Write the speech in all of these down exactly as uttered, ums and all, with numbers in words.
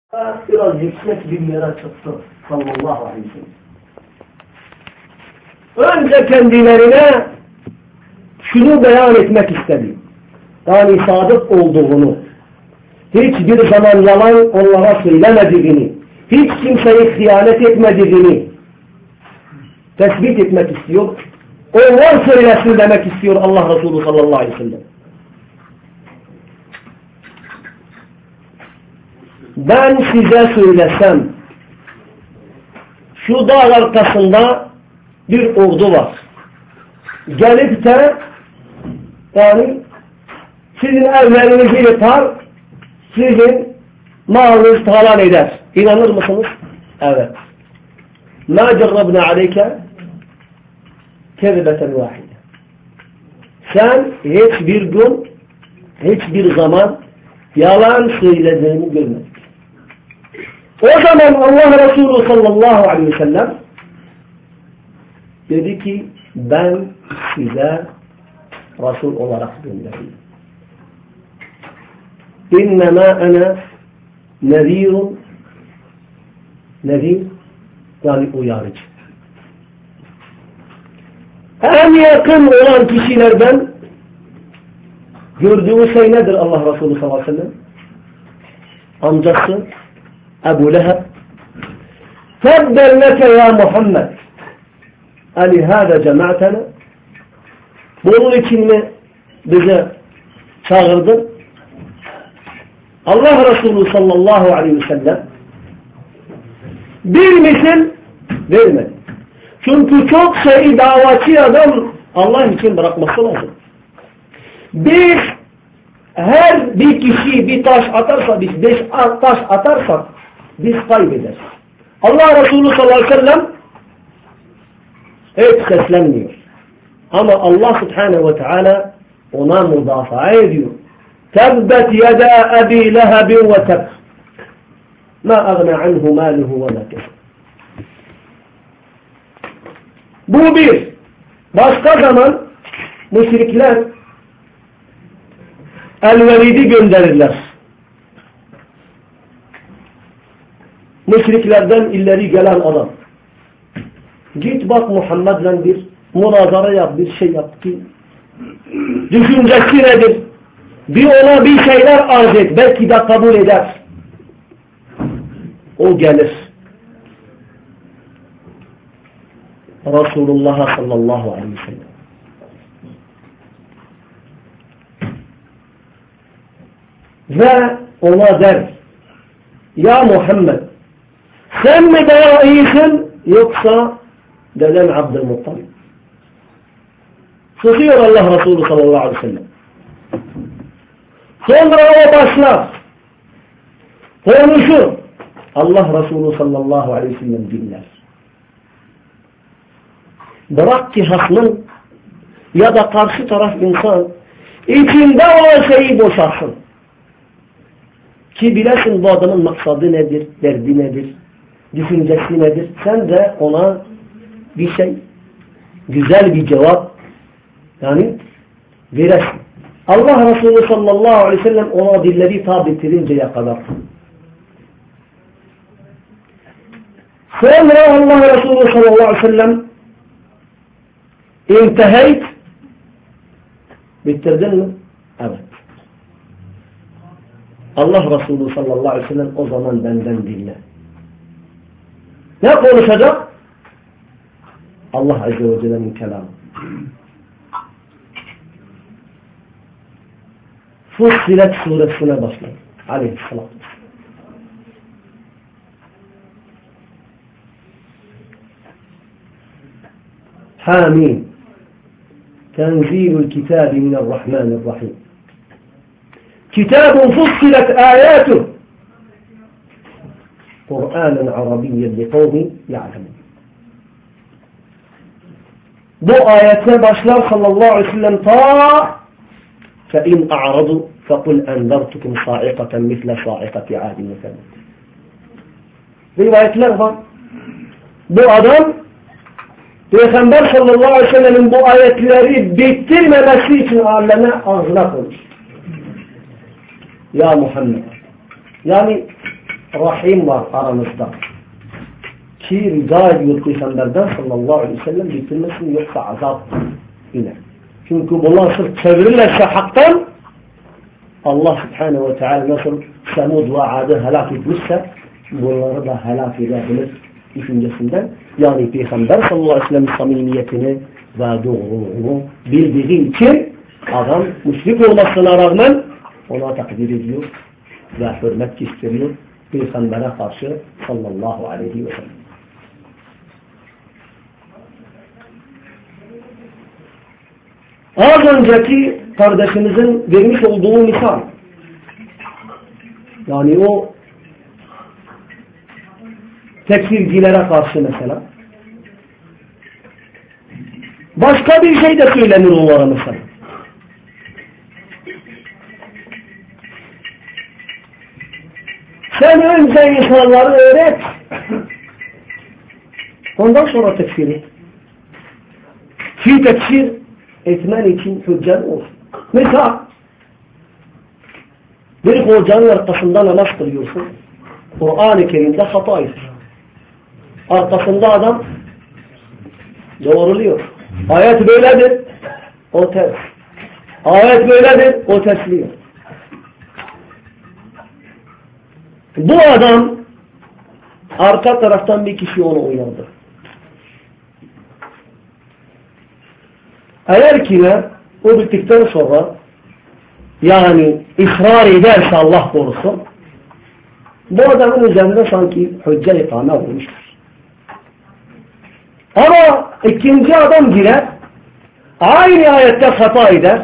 biraz yüksek bir yere çıktı sallallahu aleyhi ve sellem. Önce kendilerine şunu beyan etmek istedi. Yani sadık olduğunu, hiçbir zaman yalan onlara söylemediğini, hiç kimseyi hıyanet etmediğini tespit etmek istiyor. Onlar söylesin demek istiyor Allah Resulü sallallahu aleyhi ve sellem. Ben size söylesem, şu dağ arkasında bir ordu var. Gelip de yani sizin evlerinizi yıkar, sizin malınızı talan eder. İnanır mısınız? Evet. مَا جَرَّبْنَا عَلَيْكَ كَذِبَةً وَاحِدًا. Sen hiçbir gün, hiçbir zaman yalan söylediğini görmedin. O zaman Allah Resulü sallallahu aleyhi ve sellem dedi ki ben size Resul olarak gönderdim. İnnemâ ana nezîrun, nezîr yani uyarıcı. En yakın olan kişilerden gördüğü şey nedir Allah Resulü sallallahu aleyhi ve sellem? Amcası Ebu Leheb. Tebben leke ya Muhammed. Ali hâde cemaatena. Bunun için mi bize çağırdı? Allah Resulü sallallahu aleyhi ve sellem bir misal vermedi. Çünkü çok şey davatçı adam Allah için bırakması lazım. Biz her bir kişi bir taş atarsa, biz beş taş atarsak biz kaybederiz. Allah Resulü sallallahu aleyhi ve sellem hiç seslenmiyor. Ama Allah subhanehu ve teala ona müdafaa ediyor. Tebbet yeda Ebi Lehebin ve teb. Ma agna anhu maluhu ve ma keseb. Bu bir. Başka zaman müşrikler El-Velid'i gönderirler. Müşriklerden ileri gelen adam. Git bak Muhammed'le bir münazara yap, bir şey yap ki düşüncesi nedir? Bir ona bir şeyler arz et. Belki de kabul eder. O gelir. Resulullah sallallahu aleyhi ve sellem. Ve ona der ya Muhammed sen mi daha iyisin yoksa deden Abdülmuttalib? Susuyor Allah Resulü sallallahu aleyhi ve sellem. Sonra o başlar. Konuşur. Allah Resulü sallallahu aleyhi ve sellem dinler. Bırak ki hasmın ya da karşı taraf insan içinde olan şeyi boşalsın. Ki bilesin bu adamın maksadı nedir, derdi nedir, düşüncesi nedir. Sen de ona bir şey, güzel bir cevap yani veresin. Allah Resulü sallallahu aleyhi ve sellem ona dilleri ta bitirinceye kadar. Sonra Allah Resulü sallallahu aleyhi ve sellem inteheyt bitirdin mi? Evet. Allah Resulü sallallahu aleyhi ve sellem o zaman benden dinle. Ne konuşacak? Allah Azze ve Celle'nin kelamı. Fussilet suresine başlayın. Aleyhisselatü vesselam. Hamim. Tenzilul kitabi minarrahmanirrahim. Kitabun fussilet ayatuh. Kur'anen Arabiyyen li kavmin ya'lemun. Bu ayete başlar sallallahu aleyhi ve sellem ta فَاِنْ اَعْرَضُوا فَقُلْ اَنْذَرْتُكُمْ صَاعِقَةً مِثْلَ صَاعِقَةِ عَادٍ وَثَمُودَ. Rivayetler var. Bu adam Peygamber sallallahu aleyhi ve sellem'in bu ayetleri bitirmemesi için aleme ağzına konuş. Ya Muhammed. Yani rahim var aramızda. Ki rica ediyor Peygamberden sallallahu aleyhi ve sellem bitirmesin, yoksa azap iner. Çünkü bunlar sırf çevirirlerse haktan, Allah subhanehu ve teala nasıl Semud ve Ad'ı helak etmişse bunları da helak edebilir düşüncesinden. Yani Peygamber sallallahu aleyhi ve sellem samimiyetini ve doğruluğunu bildiği için adam müşrik olmasına rağmen ona takdir ediyor ve hürmet gösteriyor Peygamber'e karşı sallallahu aleyhi ve sellem. Az önceki kardeşimizin vermiş olduğu misal, yani o tekfircilere karşı mesela, başka bir şey de söylenir onlara mesela. Sen önce insanları öğret, ondan sonra tekfir et. Fi tekfir etmen için hüccen olsun. Mesela bir hocanın arkasında namaz kılıyorsun. Kur'an-ı Kerim'de hata etmiş. Arkasında adam doğruluyor. Ayet böyledir, o ters. Ayet böyledir, o tersliyor. Bu adam arka taraftan bir kişi onu uyardı. Eğer ki ne, o bittikten sonra yani ısrar ederse Allah korusun, bu adamın üzerinde sanki hücce ikame olmuştur. Ama ikinci adam girer, aynı ayette hata eder,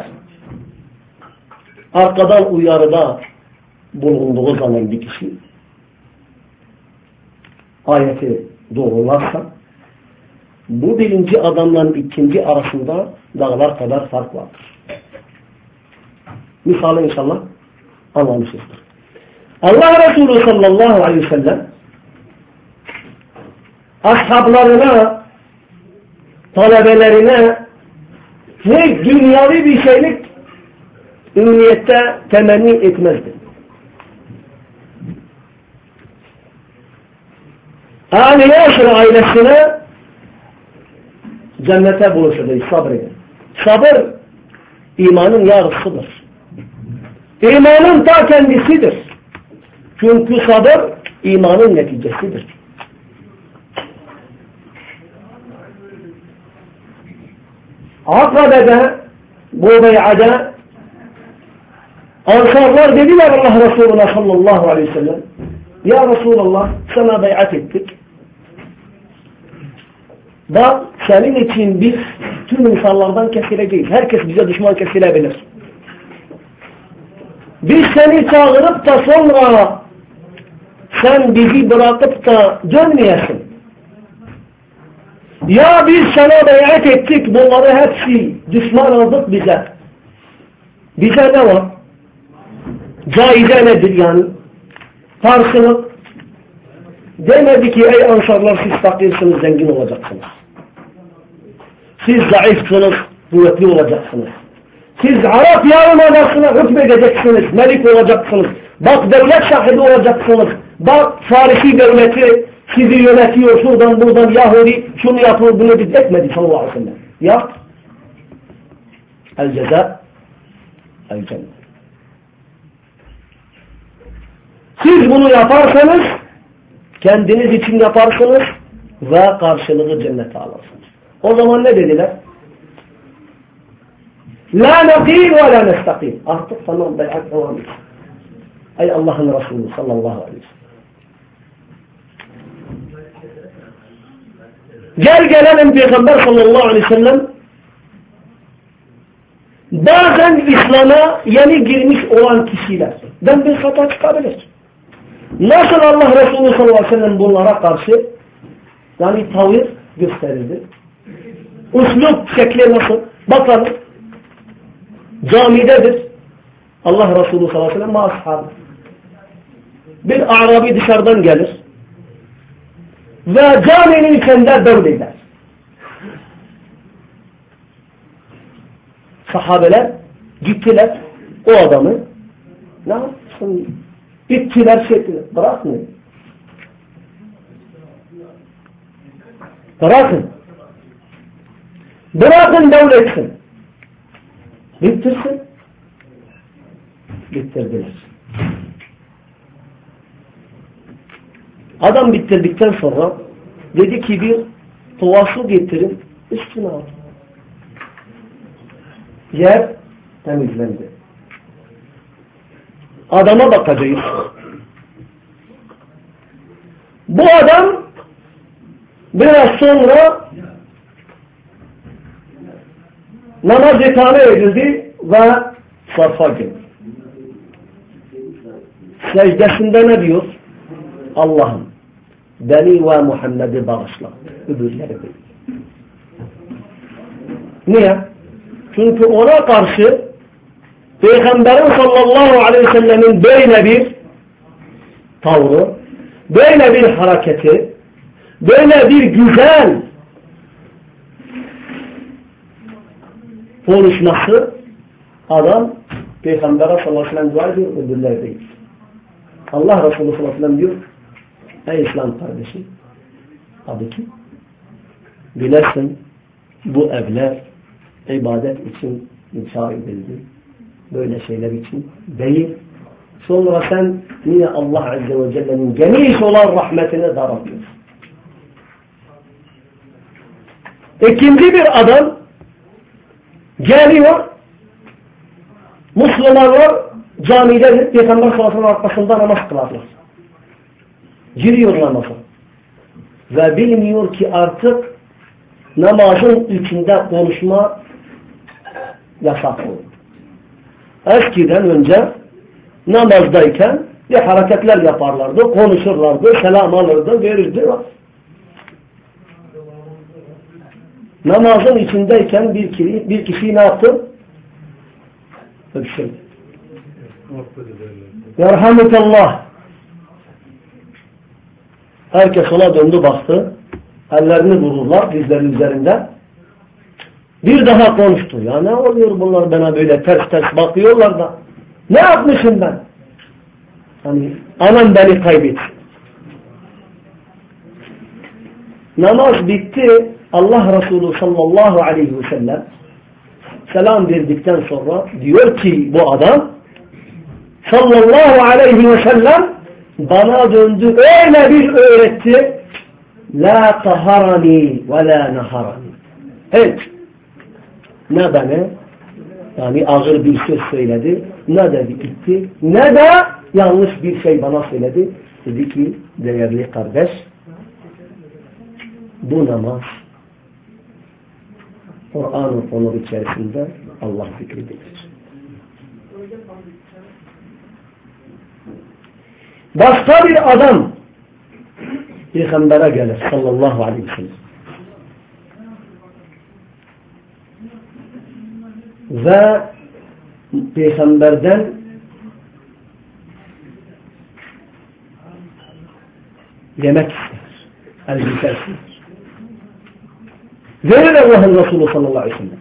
arkadan uyarıda bulunduğu zaman bir kişi ayeti doğrularsa, bu birinci adamla ikinci arasında dağlar kadar fark vardır. Misalı inşallah anlamışızdır. Allah Resulü sallallahu aleyhi ve sellem ashablarına, talebelerine hiç dünyavi bir şeylik ümniyette temenni etmezdi. Ali Yaşır ailesine cennete buluşacağız, sabredin. Sabır imanın yarısıdır. İmanın ta kendisidir. Çünkü sabır imanın neticesidir. Akabe'de, bu bey'ade Ansarlar dediler Allah Resulü'ne sallallahu aleyhi ve sellem, ya Resulallah sana bey'at ettik. Bak senin için biz tüm insanlardan kesileceğiz. Herkes bize düşman kesilebilir. Biz seni çağırıp da sonra sen bizi bırakıp da dönmeyesin. Ya biz sana bey'at ettik, bunları hepsi düşman aldık bize. Bize ne var? Caize nedir yani? Karşılık. Demedi ki ey ansarlar siz fakirsiniz, zengin olacaksınız. Siz zayıfsınız, kuvvetli olacaksınız. Siz Arap yarımadasına hükmedeceksiniz, melik olacaksınız. Bak devlet sahibi olacaksınız. Bak Farisi devleti sizi yönetiyor, şuradan buradan Yahudi şunu yapıyor, bunu biz etmedi sallallahu aleyhi ve sellem. Yap. El ceza, el cennet. Siz bunu yaparsanız kendiniz için yaparsınız ve karşılığı cennete alırsınız. O zaman ne dediler? La nakil ve la nestakil. Artık tamam bey'at devam et. Ey Allah'ın Resulü sallallahu aleyhi ve sellem. Gel gelelim Peygamber sallallahu aleyhi ve sellem bazen İslam'a yeni girmiş olan kişilerden bir hata çıkabilir. Nasıl Allah Resulü sallallahu aleyhi ve sellem bunlara karşı yani tavır gösterirdi? Üslup şekli nasıl? Bakalım. Camidedir. Allah Resulü sallallahu aleyhi ve sellem ma ashabı. Bir Arabi dışarıdan gelir ve caminin içinde böyleyler. Sahabeler gittiler o adamı ne yapsın? İtçiler şekli. Bırakın. Bırakın. Bırakın devletsin. Bitirsin. Bitirdiler. Adam bitirdikten sonra dedi ki bir tuva su getirin, üstüne al. Yer temizlendi. Adama bakacağız. Bu adam biraz sonra namaz ikame edildi ve sarfa girdi. Secdesinde ne diyor? Allah'ım beni ve Muhammed'i bağışla. Öbürleri değil. Niye? Çünkü ona karşı Peygamberin sallallahu aleyhi ve sellemin böyle bir tavrı, böyle bir hareketi, böyle bir güzel konuşması adam Peygamber'e sallallahu aleyhi ve sellem dua ediyor, öbürleri değil. Allah Resulü sallallahu aleyhi ve sellem diyor, ey İslam kardeşi, tabii ki bilesin bu evler ibadet için inşa edildi. Böyle şeyler için değil. Sonra sen niye Allah Azze ve Celle'nin geniş olan rahmetine daraltıyorsun? İkinci bir adam geliyor, Müslümanlar camide Peygamber sallallahu aleyhi ve sellem arkasında namaz kılarlar. Giriyor namaza. Ve bilmiyor ki artık namazın içinde konuşma yasak oldu. Eskiden önce namazdayken bir hareketler yaparlardı, konuşurlardı, selam alırdı, verirdi. Namazın içindeyken bir kişi, bir kişi ne yaptı? Öpüşürdü. Yerhamukallah. Herkes ona döndü baktı. Ellerini vururlar dizleri üzerinde. Bir daha konuştu. Ya ne oluyor bunlar bana böyle ters ters bakıyorlar da. Ne yapmışım ben? Hani anam beni kaybetti. Namaz bitti. Allah Resulü sallallahu aleyhi ve sellem selam verdikten sonra diyor ki bu adam sallallahu aleyhi ve sellem bana döndü öyle bir öğretti la taharani ve la naharani. Evet. Ne bana yani ağır bir söz söyledi, ne de gitti, ne de yanlış bir şey bana söyledi. Dedi ki değerli kardeş bu namaz Kur'an'ın konu içerisinde Allah zikridir. Başka bir adam Peygamber'e gelir sallallahu aleyhi ve sellem. Ve Peygamber'den yemek ister. Elbise ister. Verir Allah'ın Resulü sallallahu aleyhi ve sellem.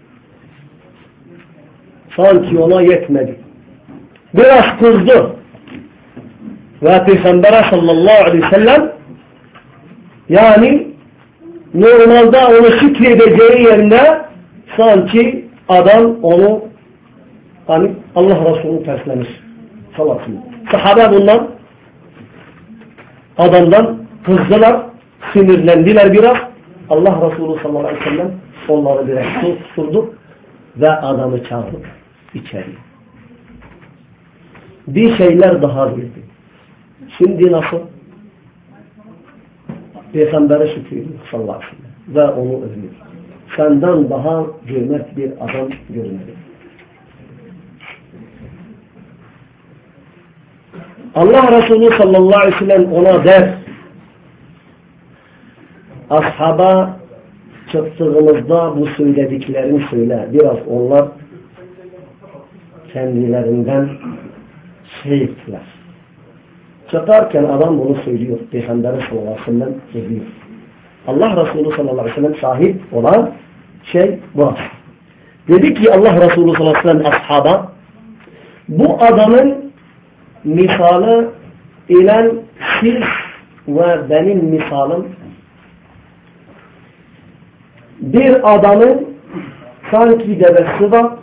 Sanki ona yetmedi. Biraz kızdı. Ve Peygamber'e sallallahu aleyhi ve sellem yani normalde onu şükredeceği yerine sanki adam onu hani Allah Resulü'nü terslemiş. Sallallahu aleyhi ve sellem. Sahabe bundan adamdan kızdılar, sinirlendiler biraz. Allah Resulü sallallahu aleyhi ve sellem onları biraz susturdu ve adamı çağırdı içeri. Bir şeyler daha girdi. Şimdi nasıl? Peygamber'e şükrediyor sallallahu aleyhi ve sellem ve onu övüyor. Senden daha cömert bir adam görmedi. Allah Resulü sallallahu aleyhi ve sellem ona der, ashaba çıktığımızda bu söylediklerini söyle. Biraz onlar kendilerinden şey ettiler. Çıkarken adam bunu söylüyor. Peygamber sallallahu aleyhi ve sellem söylüyor. Allah Resulü sallallahu aleyhi ve sellem sahip olan şey bu. Dedi ki Allah Resulü sallallahu aleyhi ve sellem ashaba bu adamın misalı ile siz ve benim misalım bir adamın sanki devesi var.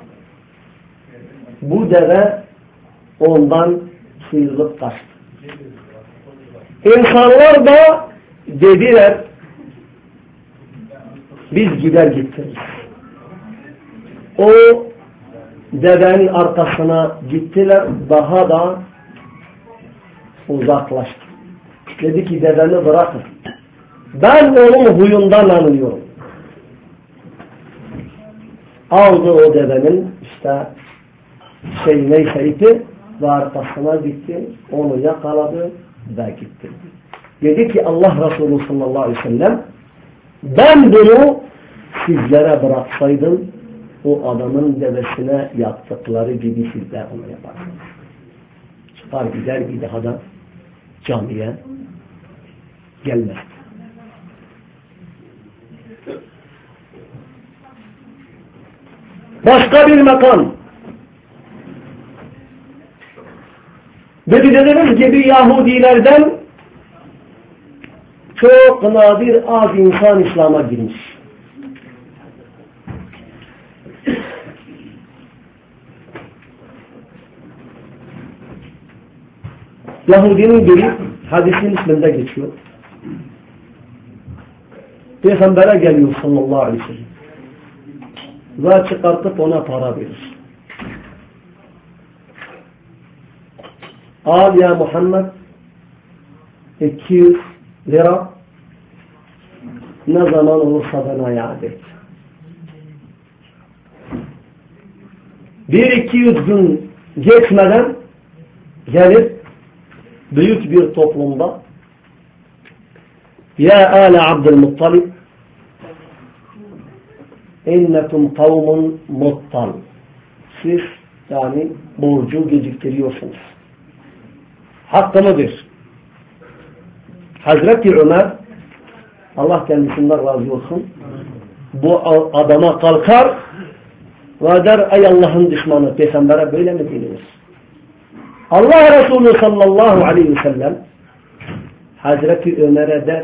Bu deve ondan sıyrılıp kaçtı. İnsanlar da dediler biz gider gittik. O devenin arkasına gittiler, daha da uzaklaştı. Dedi ki deveni bırakın. Ben onun huyundan anlıyorum. Aldı o devenin işte şey neyse ipi ve arkasına gitti. Onu yakaladı ve gitti. Dedi ki Allah Resulü sallallahu aleyhi ve sellem ben bunu sizlere bıraksaydım o adamın devesine yaptıkları gibi sizler onu yaparsınız. Çıkar gider bir daha da camiye gelmez. Başka bir makam. Ve dediğimiz gibi Yahudilerden çok nadir az insan İslam'a girmiş. Yahudinin biri hadisin isminde geçiyor. Peygamber'e geliyor sallallahu aleyhi ve sellem. Ve çıkartıp ona para verir. Al ya Muhammed iki yüz lira ne zaman olursa bana iade et. Bir iki yüz gün geçmeden gelip büyük bir toplumda ya Ale Abdülmuttalib innekum kavmun muttal siz yani borcu geciktiriyorsunuz. Hakkımıdır. Hazreti Ömer Allah kendisinden razı olsun bu adama kalkar ve der ey Allah'ın düşmanı Peygamber'e böyle mi denilir? Allah Resulü sallallahu aleyhi ve sellem Hazreti Ömer'e der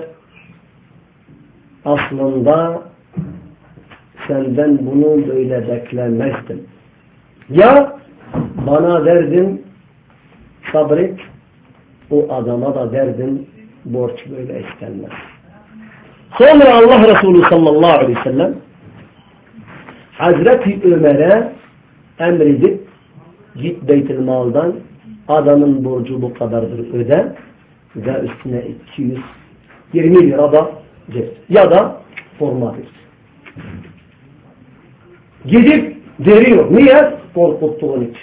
aslında senden bunu böyle beklemezdim. Ya bana derdin sabret o adama da derdin borç böyle istenmez. Sonra Allah Resulü sallallahu aleyhi ve sellem Hazreti Ömer'e emredip git Beyt-i Mal'dan adamın borcu bu kadardır öde ve üstüne iki yüz yirmi lira da ver. Ya da forma ver. Gidip veriyor. Niye? Korkuttuğun için.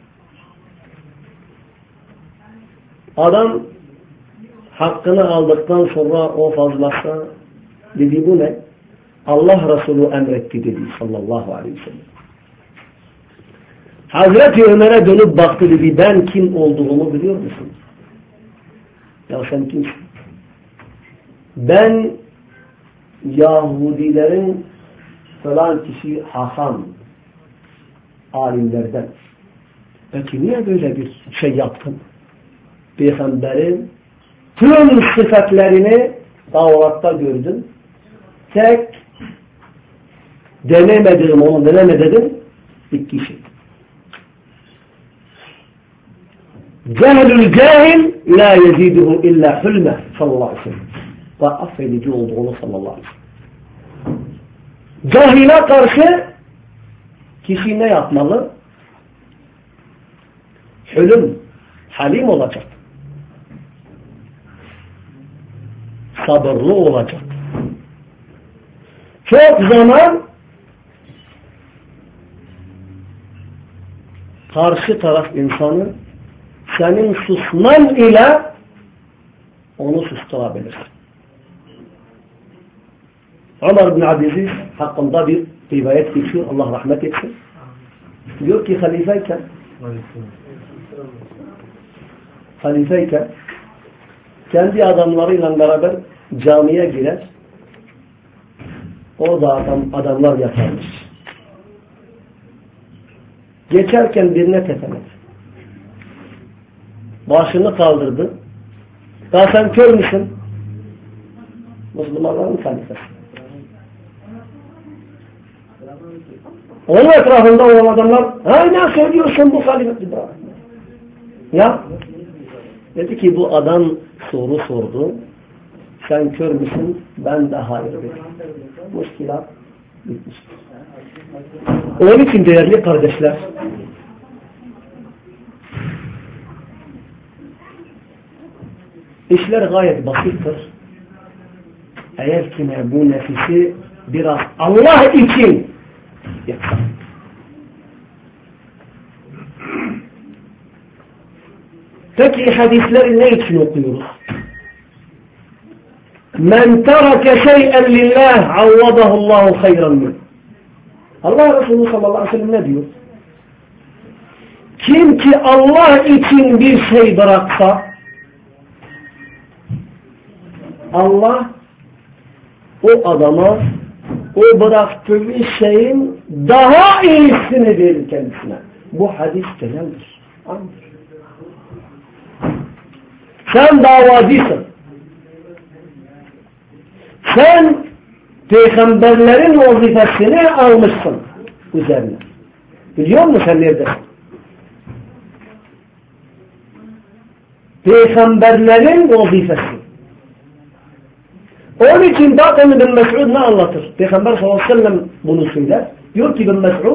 Adam hakkını aldıktan sonra o fazlası dedi bu ne? Allah Resulü emretti dedi sallallahu aleyhi ve sellem. Hazreti Ömer'e dönüp baktı dedi ben kim olduğumu biliyor musun? Ya sen kimsin? Ben Yahudilerin falan kişi Hasan alimlerden. Peki niye böyle bir şey yaptın? Peygamberin tüm sıfatlarını Tevrat'ta gördüm. Tek denemediğim onu denemedim iki şey. Cehlül cahil la yeziduhu illa hulme sallallahu aleyhi ve sellem. Ve affedici olduğunu sallallahu aleyhi ve sellem. Cahile karşı kişi ne yapmalı? Hülüm, halim olacak. Sabırlı olacak. Çok zaman karşı taraf insanı senin susman ile onu susturabilir. Ömer bin Abdülaziz hakkında bir rivayet geçiyor. Allah rahmet etsin. Diyor ki halifeyken halifeyken kendi adamlarıyla beraber camiye girer. Orada adam, adamlar yatarmış. Geçerken birine tepemez. Başını kaldırdı. Ya sen kör müsün? Müslümanların halifesi. Onun etrafında olan adamlar, ha ne söylüyorsun bu halifesi? Ya dedi ki bu adam soru sordu. Sen kör müsün? Ben de hayır dedim. Müşkilat bitmiştir. Onun için değerli kardeşler, işler gayet basittir. Eğer ki bu nefisi biraz Allah için yapsa. Peki hadisleri ne için okuyoruz? Men terake şey'en lillah avvadahullahu hayran min. Allah Resulü sallallahu aleyhi ve sellem ne diyor? Kim ki Allah için bir şey bıraksa, Allah o adama o bıraktığı şeyin daha iyisini verir kendisine. Bu hadis geneldir. Andır. Sen davacısın. Sen peygamberlerin vazifesini almışsın üzerine. Biliyor musun sen neredesin? Peygamberlerin vazifesi. Onun için bakın İbn Mes'ud ne anlatır? Peygamber sallallahu aleyhi ve sellem bunu söyler. Diyor ki İbn Mes'ud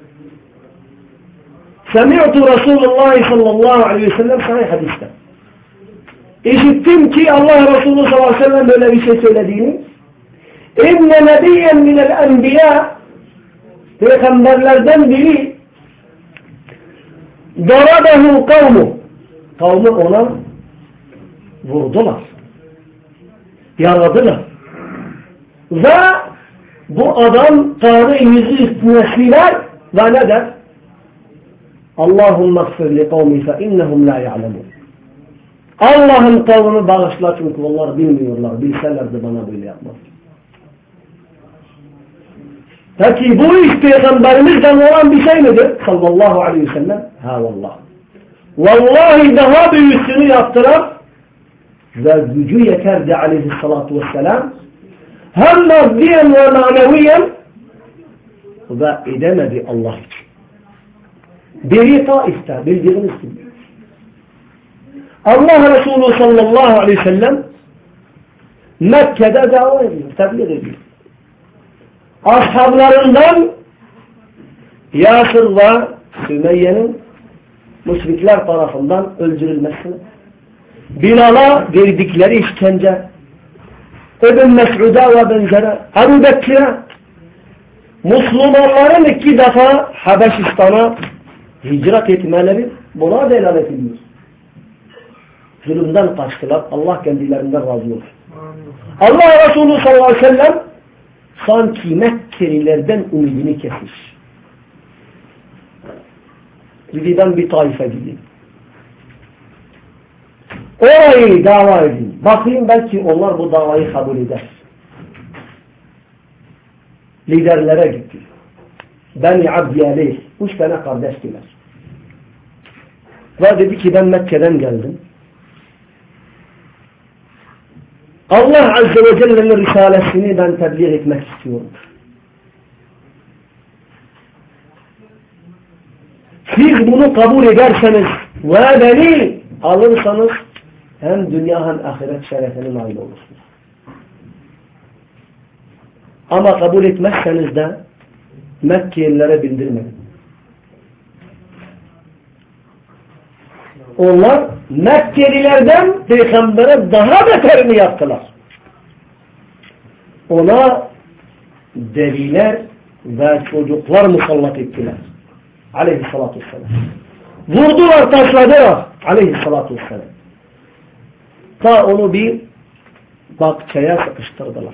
Semi'tu Resulullah sallallahu aleyhi ve sellem sahih hadiste. İşittim ki Allah Resulü sallallahu aleyhi ve sellem böyle bir şey söylediğini. İnne nebiyyen minel enbiya, peygamberlerden biri darabehu kavmu, kavmi ona vurdular, yaradılar ve bu adam Tanrı yüzü üstüne siler ve ne der? Allahümme gfir li kavmi fe innehum la ya'lemun. Allah'ın kavmini bağışla çünkü onlar bilmiyorlar. Bilselerdi bana böyle yapmaz. Peki bu iş peygamberimizden olan bir şey midir? Sallallahu aleyhi ve sellem. Ha vallah. Vallahi daha büyüsünü yaptıran ve gücü yeterdi aleyhissalatu vesselam. Hem maddiyen ve maneviyen ve edemedi Allah için. Biri Taif'te bildiğiniz gibi. Allah Resulü sallallahu aleyhi ve sellem Mekke'de dava ediyor, tebliğ ediyor. Ashablarından Yasir ve Sümeyye'nin müşrikler tarafından öldürülmesini, Bilal'a verdikleri işkence, İbn Mes'ud'a ve benzeri, Ebu Bekir'e, Müslümanların iki defa Habeşistan'a hicret etmeleri buna delalet ediyor. Zulümden kaçtılar. Allah kendilerinden razı olsun. Allah Resulü sallallahu aleyhi ve sellem sanki Mekkelilerden umudunu kesmiş. Gididen bir taife gideyim. Orayı dava edin. Bakayım belki onlar bu davayı kabul eder. Liderlere gitti. Beni Abdiyaleyh. Üç tane kardeştiler. Ve dedi ki ben Mekke'den geldim. Allah Azze ve Celle'nin risalesini ben tebliğ etmek istiyorum. Siz bunu kabul ederseniz ve beni alırsanız hem dünya hem ahiret şerefine nail olursunuz. Ama kabul etmezseniz de Mekkeliilere bildirmeyin. Onlar Mekkelilerden Peygamber'e daha beterini yaptılar. Ona deliler ve çocuklar musallat ettiler. Aleyhissalatü vesselam. Vurdular, taşladılar. Aleyhissalatü vesselam. Ta onu bir bakçaya sıkıştırdılar.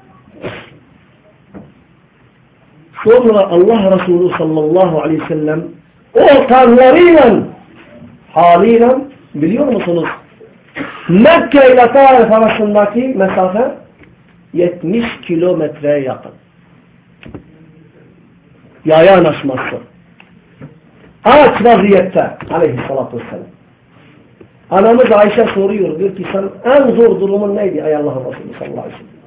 Sonra Allah Resulü sallallahu aleyhi ve sellem ortamlarıyla haliyle biliyor musunuz? Mekke ile Taif arasındaki mesafe yetmiş kilometreye yakın. Yaya aşması. Ağaç vaziyette aleyhissalatü vesselam. Anamız Ayşe soruyor. Diyor ki sen en zor durumun neydi ey Allah'ın Resulü sallallahu aleyhi ve sellem?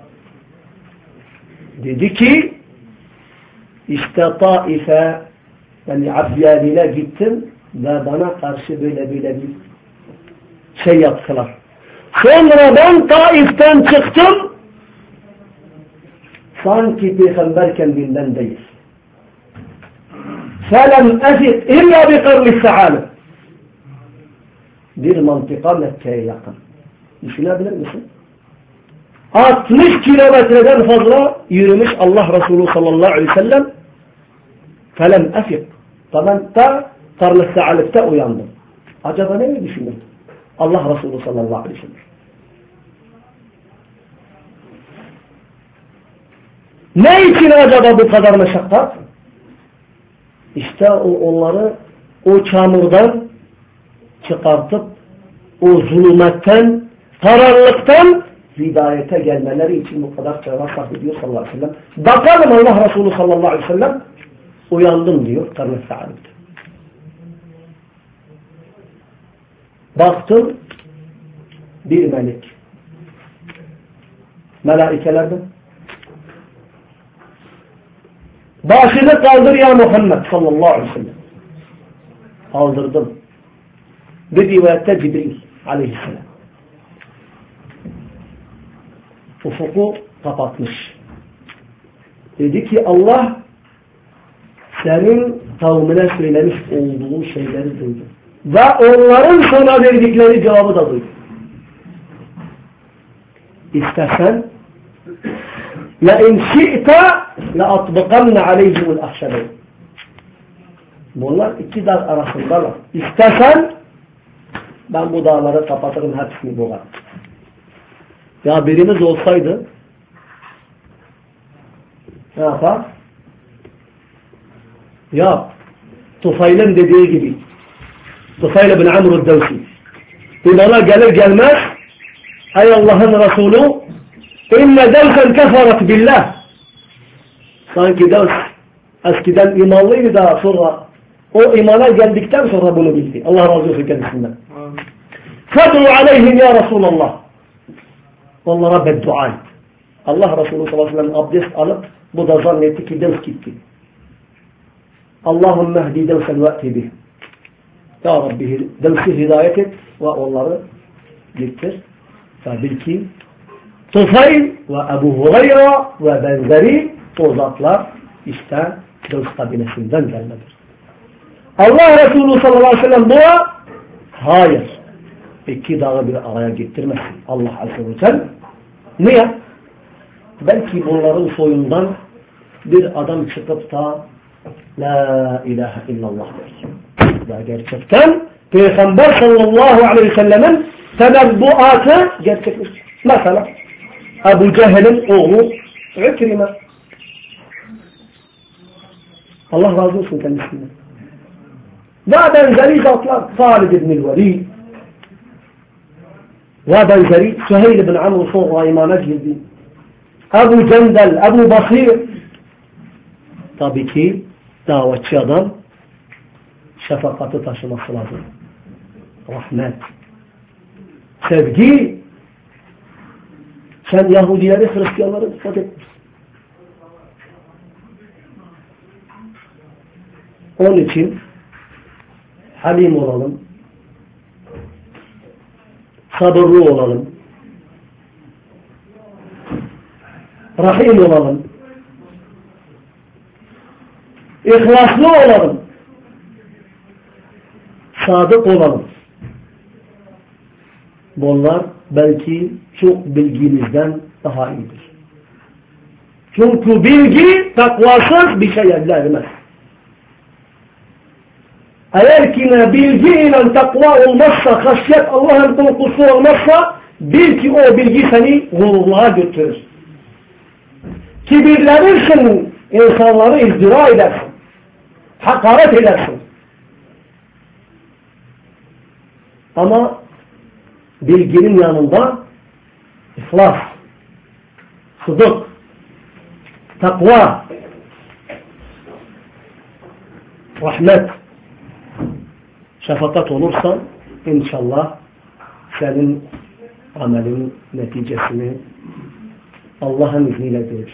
Dedi ki işte Taif'e yani Abdiyali'ne gittim ve bana karşı böyle böyle bir şey yaptılar. Sonra ben Taif'ten çıktım sanki peygamber kendinden değil. فَلَمْ أَفِقْ اِلَّا بِقَرْلِ السَّعَالِ Bir mantıka Mekke'ye yakın. Düşünebilir misin? altmış kilometreden fazla yürümüş Allah Resulü sallallahu aleyhi ve sellem. فَلَمْ أَفِقْ Ben da Karl-ı Sa'alif'te uyandım. Acaba ne mi düşündüm? Allah Resulü sallallahu aleyhi ve sellem. Ne için acaba bu kadar meşakkat? İşte onları o çamurdan çıkartıp o zulümetten, kararlıktan hidayete gelmeleri için bu kadar çaba sarf ediyor sallallahu aleyhi ve sellem. Bakalım Allah Resulü sallallahu aleyhi ve sellem uyandım diyor Karl-ı Sa'alif'te. Baktım bir melek. Melaikelerden. Başını kaldır ya Muhammed sallallahu aleyhi ve sellem. Kaldırdım. Bir rivayette Cibril aleyhisselam. Ufuku kapatmış. Dedi ki Allah senin kavmine söylemiş olduğu şeyleri duydu. Ve onların sana verdikleri cevabı da duydu. İstersen لَاِنْ شِئْتَ لَاَطْبَقَنَّ عَلَيْهِمُ الْاَحْشَبَيْنِ Bunlar iki dağ arasındalar. İstersen ben bu dağları kapatırım, hepsini boğarım. Ya birimiz olsaydı ne yapar? Ya Tufayl'ın dediği gibi Tufayl bin Amr el-Devsi İmana gelir gelmez ey Allah'ın Resulü inne devsen kefaret billah sanki Devs eskiden imanlıydı da sonra o imana geldikten sonra bunu bildi. Allah razı olsun kendisinden. Fed'u aleyhim ya Resulallah onlara beddua et. Allah Resulü sallallahu aleyhi ve sellem abdest alıp bu da zannetti ki Devs gitti. Allahümme ehdi Devsen ve eti bih. Ya Rabbi Devs'i hidayet et ve onları getir. Ve bil ki Tufayl ve Ebu Hureyre ve benzeri o zatlar işte Devs kabilesinden gelmedir. Allah Resulü sallallahu aleyhi ve sellem buna hayır. İki dağı bir araya getirmesin. Allah azze ve celle. Niye? Belki bunların soyundan bir adam çıkıp da La ilahe illallah der. Ve gerçekten Peygamber sallallahu aleyhi ve sellemin tenebbuatı gerçekleştir. Mesela Ebu Cehil'in oğlu Ükrime. Allah razı olsun kendisinden. Ve benzeri zatlar Halid ibn-i Velid ve benzeri Süheyl ibn Amr sonra imana girdi. Ebu Cendel, Ebu Basir. Tabii ki davetçi adam şefakatı taşıması lazım. Rahmet. Sevgi. Sen Yahudileri, Hristiyanları dikkat et. Onun için halim olalım. Sabırlı olalım. Rahim olalım. İhlaslı olalım. Sadık olalım. Bunlar belki çok bilgimizden daha iyidir. Çünkü bilgi takvasız bir şey elde edemez. Eğer ki bilgi ile takva olmazsa, haşyet Allah'ın korkusu olmazsa bil ki o bilgi seni gururluğa götürür. Kibirlenirsin, insanları izdira edersin. Hakaret edersin. Ama bilginin yanında ihlas, sıdık, takva, rahmet, şefakat olursa inşallah senin amelin neticesini Allah'ın izniyle görür.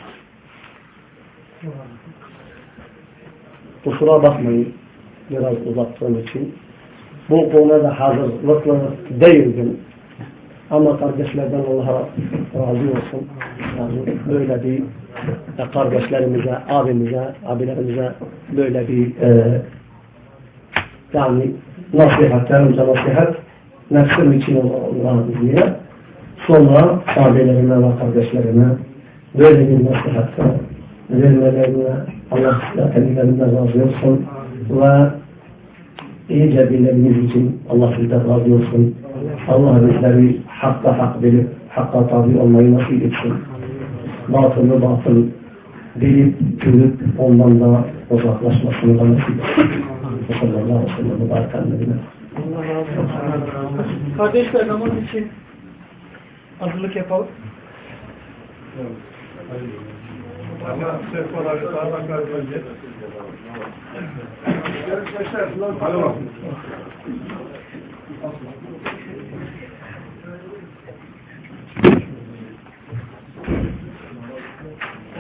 Kusura bakmayın biraz uzattığım için. Bu konuda hazırlıklı değildim. Ama kardeşlerden Allah'a razı olsun. Yani böyle bir e, kardeşlerimize, abimize, abilerimize böyle bir e, yani nasihat, önce nasihat nefsim için Allah'ın izniyle, sonra abilerime ve kardeşlerime böyle bir nasihatta vermelerine Allah kendilerinden razı olsun ve iyice dinlediğiniz için Allah sizden razı olsun. Allah bizleri hakka hak bilip hakka tabi olmayı nasip etsin. Batılı batıl bilip görüp ondan da uzaklaşmasını da nasip etsin. Sallallahu aleyhi ve sellem mübarek annemine. Allah razı olsun. Kardeşler namaz için hazırlık yapalım. Ama sefaları sağdan karşılayacak. Hadi bakalım.